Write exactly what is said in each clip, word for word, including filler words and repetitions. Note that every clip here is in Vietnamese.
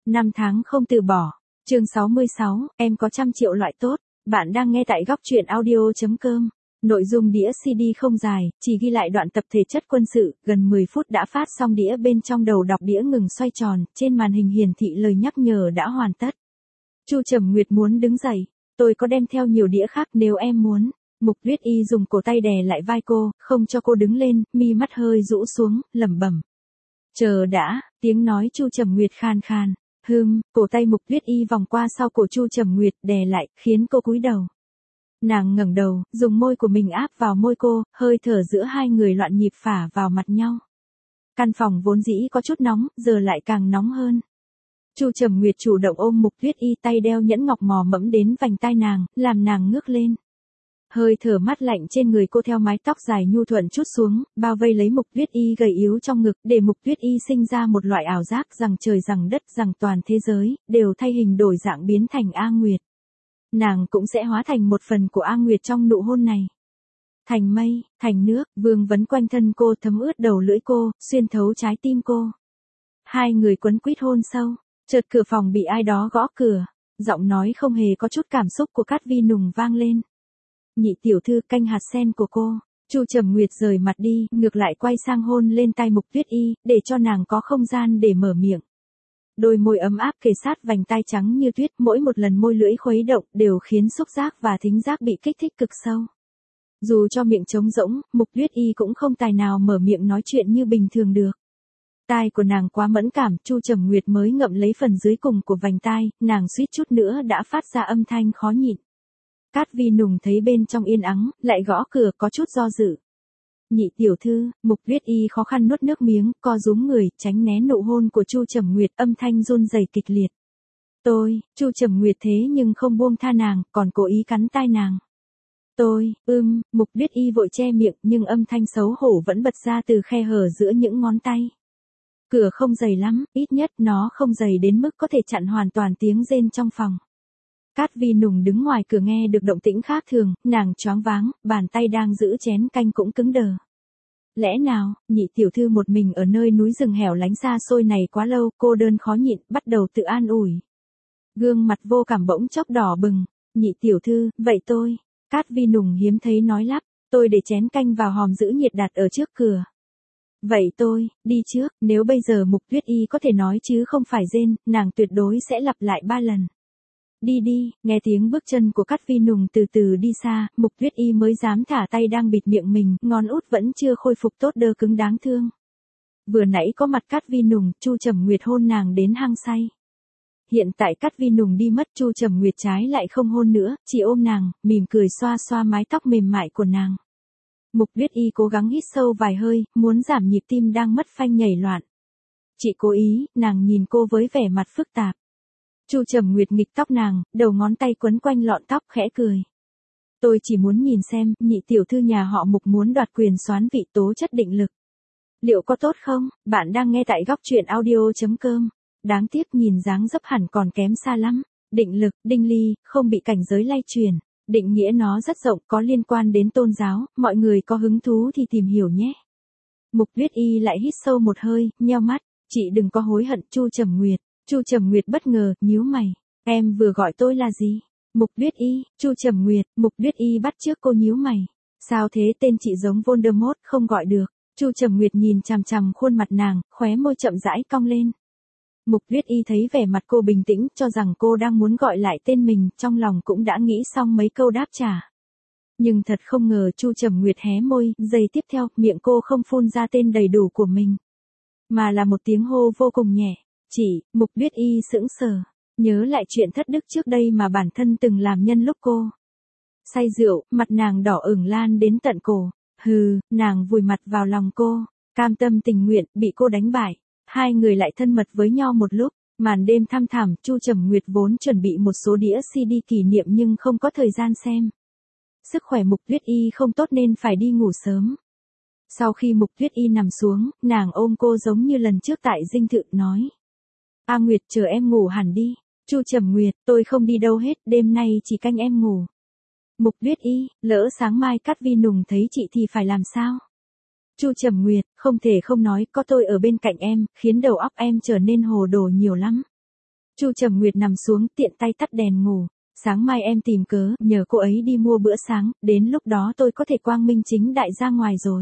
Năm tháng không từ bỏ. Chương sáu mươi sáu, em có trăm triệu loại tốt. Bạn đang nghe tại góc truyện audio.com. Nội dung đĩa xê đê không dài, chỉ ghi lại đoạn tập thể chất quân sự, gần mười phút đã phát xong đĩa bên trong đầu đọc đĩa ngừng xoay tròn, trên màn hình hiển thị lời nhắc nhở đã hoàn tất. Chu Trầm Nguyệt muốn đứng dậy, tôi có đem theo nhiều đĩa khác nếu em muốn. Mục Tuyết Y dùng cổ tay đè lại vai cô, không cho cô đứng lên, mi mắt hơi rũ xuống, lẩm bẩm. Chờ đã, tiếng nói Chu Trầm Nguyệt khan khan. Hừm, cổ tay Mục Tuyết Y vòng qua sau cổ Chu Trầm Nguyệt đè lại, khiến cô cúi đầu. Nàng ngẩng đầu, dùng môi của mình áp vào môi cô, hơi thở giữa hai người loạn nhịp phả vào mặt nhau. Căn phòng vốn dĩ có chút nóng, giờ lại càng nóng hơn. Chu Trầm Nguyệt chủ động ôm Mục Tuyết Y, tay đeo nhẫn ngọc mò mẫm đến vành tai nàng, làm nàng ngước lên. Hơi thở mát lạnh trên người cô theo mái tóc dài nhu thuận chút xuống, bao vây lấy Mục Tuyết Y gầy yếu trong ngực, để Mục Tuyết Y sinh ra một loại ảo giác rằng trời rằng đất rằng toàn thế giới, đều thay hình đổi dạng biến thành A Nguyệt. Nàng cũng sẽ hóa thành một phần của A Nguyệt trong nụ hôn này. Thành mây, thành nước, vương vấn quanh thân cô, thấm ướt đầu lưỡi cô, xuyên thấu trái tim cô. Hai người quấn quýt hôn sâu, chợt cửa phòng bị ai đó gõ cửa, giọng nói không hề có chút cảm xúc của Cát Vi Nùng vang lên. Nhị tiểu thư, canh hạt sen của cô. Chu Trầm Nguyệt rời mặt đi, ngược lại quay sang hôn lên tai Mục Tuyết Y, để cho nàng có không gian để mở miệng. Đôi môi ấm áp kề sát vành tai trắng như tuyết, mỗi một lần môi lưỡi khuấy động đều khiến xúc giác và thính giác bị kích thích cực sâu. Dù cho miệng trống rỗng, Mục Tuyết Y cũng không tài nào mở miệng nói chuyện như bình thường được. Tai của nàng quá mẫn cảm, Chu Trầm Nguyệt mới ngậm lấy phần dưới cùng của vành tai, nàng suýt chút nữa đã phát ra âm thanh khó nhịn. Cát Vi Nùng thấy bên trong yên ắng, lại gõ cửa, có chút do dự. Nhị tiểu thư, Mục Tuyết Y khó khăn nuốt nước miếng, co rúm người, tránh né nụ hôn của Chu Trầm Nguyệt, âm thanh run rẩy kịch liệt. Tôi, Chu Trầm Nguyệt thế nhưng không buông tha nàng, còn cố ý cắn tai nàng. Tôi, ưm, Mục Tuyết Y vội che miệng, nhưng âm thanh xấu hổ vẫn bật ra từ khe hở giữa những ngón tay. Cửa không dày lắm, ít nhất nó không dày đến mức có thể chặn hoàn toàn tiếng rên trong phòng. Cát Vi Nùng đứng ngoài cửa nghe được động tĩnh khác thường, nàng choáng váng, bàn tay đang giữ chén canh cũng cứng đờ. Lẽ nào, nhị tiểu thư một mình ở nơi núi rừng hẻo lánh xa xôi này quá lâu, cô đơn khó nhịn, bắt đầu tự an ủi. Gương mặt vô cảm bỗng chốc đỏ bừng. Nhị tiểu thư, vậy tôi. Cát Vi Nùng hiếm thấy nói lắp, tôi để chén canh vào hòm giữ nhiệt đặt ở trước cửa. Vậy tôi, đi trước, nếu bây giờ Mục Tuyết Y có thể nói chứ không phải rên, nàng tuyệt đối sẽ lặp lại ba lần. Đi đi, nghe tiếng bước chân của Cát Vi Nùng từ từ đi xa, Mục Tuyết Y mới dám thả tay đang bịt miệng mình, ngón út vẫn chưa khôi phục tốt đơ cứng đáng thương. Vừa nãy có mặt Cát Vi Nùng, Chu Trầm Nguyệt hôn nàng đến hăng say. Hiện tại Cát Vi Nùng đi mất, Chu Trầm Nguyệt trái lại không hôn nữa, chỉ ôm nàng, mỉm cười xoa xoa mái tóc mềm mại của nàng. Mục Tuyết Y cố gắng hít sâu vài hơi, muốn giảm nhịp tim đang mất phanh nhảy loạn. Chị cố ý, nàng nhìn cô với vẻ mặt phức tạp. Chu Trầm Nguyệt nghịch tóc nàng, đầu ngón tay quấn quanh lọn tóc khẽ cười. Tôi chỉ muốn nhìn xem, nhị tiểu thư nhà họ Mục muốn đoạt quyền soán vị tố chất định lực. Liệu có tốt không? Bạn đang nghe tại góc truyện audio.com. Đáng tiếc nhìn dáng dấp hẳn còn kém xa lắm. Định lực, đinh ly, không bị cảnh giới lay truyền. Định nghĩa nó rất rộng, có liên quan đến tôn giáo, mọi người có hứng thú thì tìm hiểu nhé. Mục Tuyết Y lại hít sâu một hơi, nheo mắt. Chị đừng có hối hận, Chu Trầm Nguyệt. Chu Trầm Nguyệt bất ngờ, nhíu mày. Em vừa gọi tôi là gì? Mục Tuyết Y, Chu Trầm Nguyệt, Mục Tuyết Y bắt chước cô nhíu mày. Sao thế, tên chị giống Voldemort, không gọi được. Chu Trầm Nguyệt nhìn chằm chằm khuôn mặt nàng, khóe môi chậm rãi cong lên. Mục Tuyết Y thấy vẻ mặt cô bình tĩnh, cho rằng cô đang muốn gọi lại tên mình, trong lòng cũng đã nghĩ xong mấy câu đáp trả. Nhưng thật không ngờ Chu Trầm Nguyệt hé môi, giây tiếp theo, miệng cô không phun ra tên đầy đủ của mình. Mà là một tiếng hô vô cùng nhẹ. Chị, Mục Tuyết Y sững sờ, nhớ lại chuyện thất đức trước đây mà bản thân từng làm nhân lúc cô say rượu, mặt nàng đỏ ửng lan đến tận cổ. Hừ, nàng vùi mặt vào lòng cô, cam tâm tình nguyện, bị cô đánh bại. Hai người lại thân mật với nhau một lúc, màn đêm thăm thẳm, Chu Trầm Nguyệt vốn chuẩn bị một số đĩa xê đê kỷ niệm nhưng không có thời gian xem. Sức khỏe Mục Tuyết Y không tốt nên phải đi ngủ sớm. Sau khi Mục Tuyết Y nằm xuống, nàng ôm cô giống như lần trước tại dinh thự nói. A Nguyệt, chờ em ngủ hẳn đi. Chu Trầm Nguyệt, tôi không đi đâu hết, đêm nay chỉ canh em ngủ. Mục Tuyết Y, lỡ sáng mai Cát Vi Nùng thấy chị thì phải làm sao? Chu Trầm Nguyệt, không thể không nói, có tôi ở bên cạnh em, khiến đầu óc em trở nên hồ đồ nhiều lắm. Chu Trầm Nguyệt nằm xuống tiện tay tắt đèn ngủ. Sáng mai em tìm cớ, nhờ cô ấy đi mua bữa sáng, đến lúc đó tôi có thể quang minh chính đại ra ngoài rồi.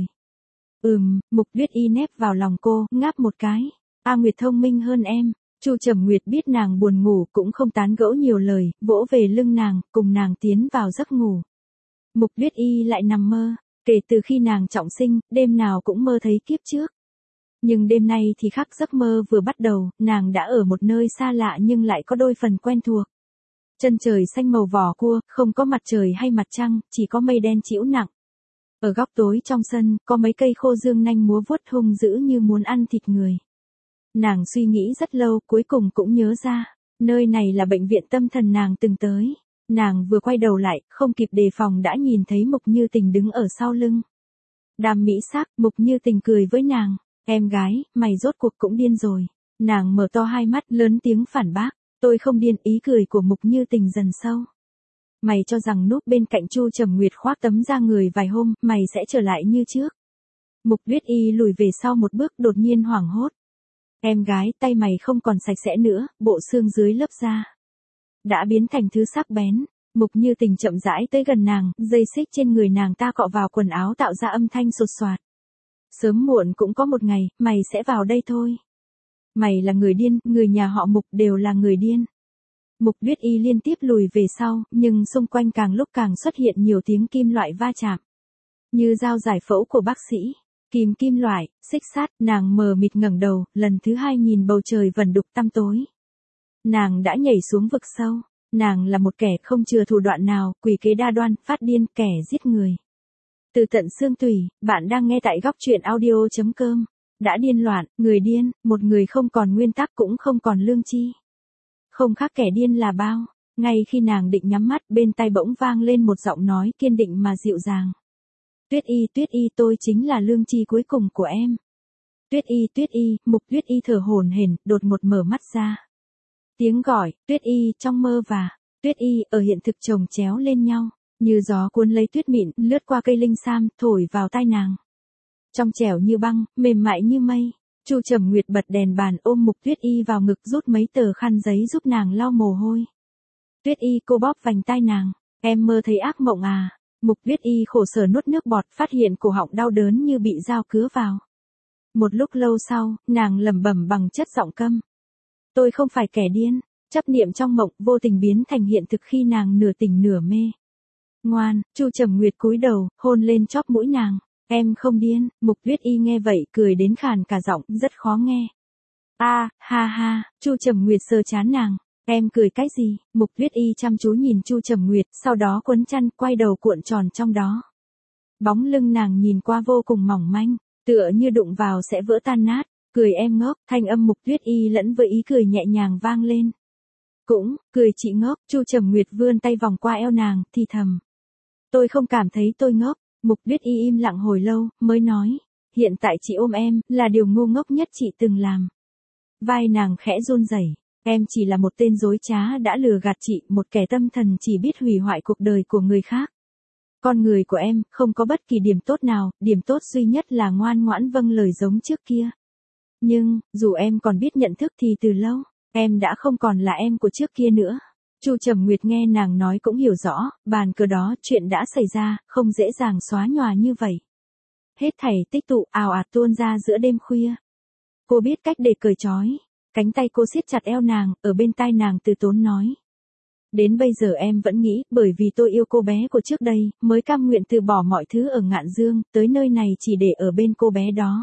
Ừm, Mục Tuyết Y nép vào lòng cô, ngáp một cái. A Nguyệt thông minh hơn em. Chu Trầm Nguyệt biết nàng buồn ngủ cũng không tán gẫu nhiều lời, vỗ về lưng nàng, cùng nàng tiến vào giấc ngủ. Mục Tuyết Y lại nằm mơ, kể từ khi nàng trọng sinh, đêm nào cũng mơ thấy kiếp trước. Nhưng đêm nay thì khác, giấc mơ vừa bắt đầu, nàng đã ở một nơi xa lạ nhưng lại có đôi phần quen thuộc. Chân trời xanh màu vỏ cua, không có mặt trời hay mặt trăng, chỉ có mây đen trĩu nặng. Ở góc tối trong sân, có mấy cây khô dương nanh múa vuốt hung dữ như muốn ăn thịt người. Nàng suy nghĩ rất lâu, cuối cùng cũng nhớ ra, nơi này là bệnh viện tâm thần nàng từng tới. Nàng vừa quay đầu lại, không kịp đề phòng đã nhìn thấy Mục Như Tình đứng ở sau lưng. Đàm mỹ sắc, Mục Như Tình cười với nàng, em gái, mày rốt cuộc cũng điên rồi. Nàng mở to hai mắt lớn tiếng phản bác, tôi không điên. Ý cười của Mục Như Tình dần sâu. Mày cho rằng núp bên cạnh Chu Trầm Nguyệt khoác tấm da người vài hôm, mày sẽ trở lại như trước. Mục Tuyết Y lùi về sau một bước đột nhiên hoảng hốt. Em gái, tay mày không còn sạch sẽ nữa, bộ xương dưới lớp da đã biến thành thứ sắc bén. Mục Như Tình chậm rãi tới gần nàng, dây xích trên người nàng ta cọ vào quần áo tạo ra âm thanh sột soạt. Sớm muộn cũng có một ngày, mày sẽ vào đây thôi. Mày là người điên, người nhà họ Mục đều là người điên. Mục Tuyết Y liên tiếp lùi về sau, nhưng xung quanh càng lúc càng xuất hiện nhiều tiếng kim loại va chạm. Như dao giải phẫu của bác sĩ. Kìm kim loại, xích sắt, nàng mờ mịt ngẩng đầu, lần thứ hai nhìn bầu trời vẩn đục tăm tối. Nàng đã nhảy xuống vực sâu. Nàng là một kẻ không chừa thủ đoạn nào, quỷ kế đa đoan, phát điên, kẻ giết người. Từ tận xương tủy, bạn đang nghe tại góc truyện audio chấm com. Đã điên loạn, người điên, một người không còn nguyên tắc cũng không còn lương tri. Không khác kẻ điên là bao. Ngay khi nàng định nhắm mắt, bên tai bỗng vang lên một giọng nói kiên định mà dịu dàng. Tuyết Y, Tuyết Y, tôi chính là lương tri cuối cùng của em. Tuyết Y, Tuyết Y, Mục Tuyết Y thở hổn hển, đột ngột mở mắt ra. Tiếng gọi, Tuyết Y, trong mơ và Tuyết Y ở hiện thực chồng chéo lên nhau, như gió cuốn lấy tuyết mịn, lướt qua cây linh sam, thổi vào tai nàng. Trong trẻo như băng, mềm mại như mây. Chu Trầm Nguyệt bật đèn bàn ôm Mục Tuyết Y vào ngực, rút mấy tờ khăn giấy giúp nàng lau mồ hôi. Tuyết Y, cô bóp vành tai nàng, em mơ thấy ác mộng à? Mục Tuyết Y khổ sở nuốt nước bọt, phát hiện cổ họng đau đớn như bị dao cứa vào. Một lúc lâu sau, nàng lẩm bẩm bằng chất giọng câm. Tôi không phải kẻ điên. Chấp niệm trong mộng vô tình biến thành hiện thực khi nàng nửa tỉnh nửa mê. Ngoan, Chu Trầm Nguyệt cúi đầu, hôn lên chóp mũi nàng. Em không điên. Mục Tuyết Y nghe vậy cười đến khàn cả giọng, rất khó nghe. A, à, ha ha, Chu Trầm Nguyệt sờ trán nàng. Em cười cái gì? Mục Tuyết Y chăm chú nhìn Chu Trầm Nguyệt, sau đó quấn chăn, quay đầu cuộn tròn trong đó. Bóng lưng nàng nhìn qua vô cùng mỏng manh, tựa như đụng vào sẽ vỡ tan nát. Cười em ngốc, thanh âm Mục Tuyết Y lẫn với ý cười nhẹ nhàng vang lên. Cũng, cười chị ngốc. Chu Trầm Nguyệt vươn tay vòng qua eo nàng, thì thầm. Tôi không cảm thấy tôi ngốc. Mục Tuyết Y im lặng hồi lâu, mới nói. Hiện tại chị ôm em, là điều ngu ngốc nhất chị từng làm. Vai nàng khẽ run rẩy. Em chỉ là một tên dối trá đã lừa gạt chị, một kẻ tâm thần chỉ biết hủy hoại cuộc đời của người khác. Con người của em, không có bất kỳ điểm tốt nào, điểm tốt duy nhất là ngoan ngoãn vâng lời giống trước kia. Nhưng, dù em còn biết nhận thức thì từ lâu, em đã không còn là em của trước kia nữa. Chu Trầm Nguyệt nghe nàng nói cũng hiểu rõ, bàn cờ đó, chuyện đã xảy ra, không dễ dàng xóa nhòa như vậy. Hết thảy tích tụ ào ạt tuôn ra giữa đêm khuya. Cô biết cách để cởi trói. Cánh tay cô siết chặt eo nàng, ở bên tai nàng từ tốn nói. Đến bây giờ em vẫn nghĩ, bởi vì tôi yêu cô bé của trước đây, mới cam nguyện từ bỏ mọi thứ ở Ngạn Dương, tới nơi này chỉ để ở bên cô bé đó.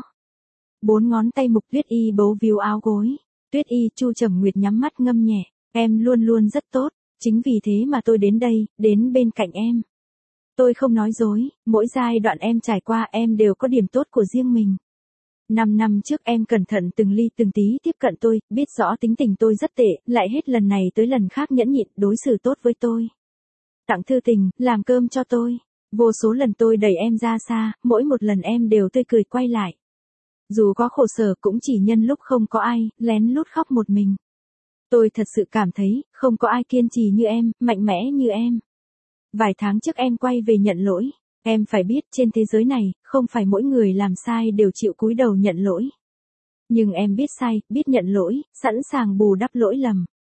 Bốn ngón tay Mục Tuyết Y bấu víu áo gối. Tuyết Y, Chu Trầm Nguyệt nhắm mắt ngâm nhẹ. Em luôn luôn rất tốt, chính vì thế mà tôi đến đây, đến bên cạnh em. Tôi không nói dối, mỗi giai đoạn em trải qua em đều có điểm tốt của riêng mình. Năm năm trước em cẩn thận từng ly từng tí tiếp cận tôi, biết rõ tính tình tôi rất tệ, lại hết lần này tới lần khác nhẫn nhịn đối xử tốt với tôi. Tặng thư tình, làm cơm cho tôi. Vô số lần tôi đẩy em ra xa, mỗi một lần em đều tươi cười quay lại. Dù có khổ sở cũng chỉ nhân lúc không có ai, lén lút khóc một mình. Tôi thật sự cảm thấy, không có ai kiên trì như em, mạnh mẽ như em. Vài tháng trước em quay về nhận lỗi. Em phải biết trên thế giới này, không phải mỗi người làm sai đều chịu cúi đầu nhận lỗi. Nhưng em biết sai, biết nhận lỗi, sẵn sàng bù đắp lỗi lầm.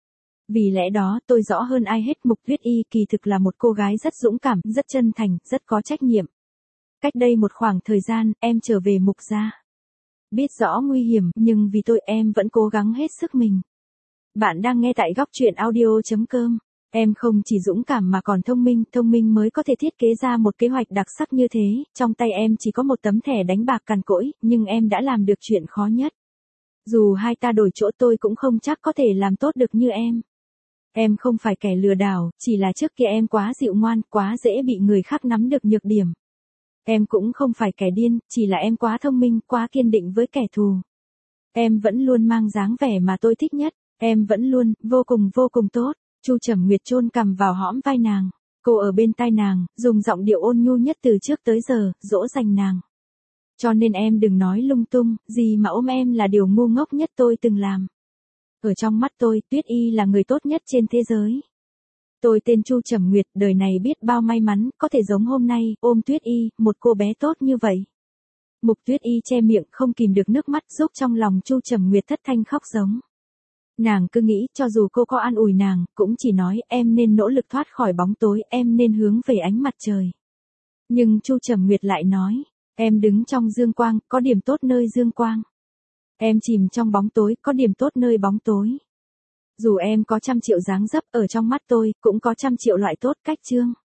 Vì lẽ đó tôi rõ hơn ai hết Mục Tuyết Y kỳ thực là một cô gái rất dũng cảm, rất chân thành, rất có trách nhiệm. Cách đây một khoảng thời gian, em trở về Mục gia. Biết rõ nguy hiểm, nhưng vì tôi em vẫn cố gắng hết sức mình. Bạn đang nghe tại góc truyện audio chấm com. Em không chỉ dũng cảm mà còn thông minh, thông minh mới có thể thiết kế ra một kế hoạch đặc sắc như thế, trong tay em chỉ có một tấm thẻ đánh bạc cằn cỗi, nhưng em đã làm được chuyện khó nhất. Dù hai ta đổi chỗ tôi cũng không chắc có thể làm tốt được như em. Em không phải kẻ lừa đảo, chỉ là trước kia em quá dịu ngoan, quá dễ bị người khác nắm được nhược điểm. Em cũng không phải kẻ điên, chỉ là em quá thông minh, quá kiên định với kẻ thù. Em vẫn luôn mang dáng vẻ mà tôi thích nhất, em vẫn luôn, vô cùng vô cùng tốt. Chu Trầm Nguyệt chôn cằm vào hõm vai nàng, cô ở bên tai nàng, dùng giọng điệu ôn nhu nhất từ trước tới giờ, dỗ dành nàng. Cho nên em đừng nói lung tung, gì mà ôm em là điều ngu ngốc nhất tôi từng làm. Ở trong mắt tôi, Tuyết Y là người tốt nhất trên thế giới. Tôi tên Chu Trầm Nguyệt, đời này biết bao may mắn, có thể giống hôm nay, ôm Tuyết Y, một cô bé tốt như vậy. Mục Tuyết Y che miệng không kìm được nước mắt, giúp trong lòng Chu Trầm Nguyệt thất thanh khóc giống. Nàng cứ nghĩ, cho dù cô có an ủi nàng, cũng chỉ nói, em nên nỗ lực thoát khỏi bóng tối, em nên hướng về ánh mặt trời. Nhưng Chu Trầm Nguyệt lại nói, em đứng trong dương quang, có điểm tốt nơi dương quang. Em chìm trong bóng tối, có điểm tốt nơi bóng tối. Dù em có trăm triệu dáng dấp ở trong mắt tôi, cũng có trăm triệu loại tốt cách chương.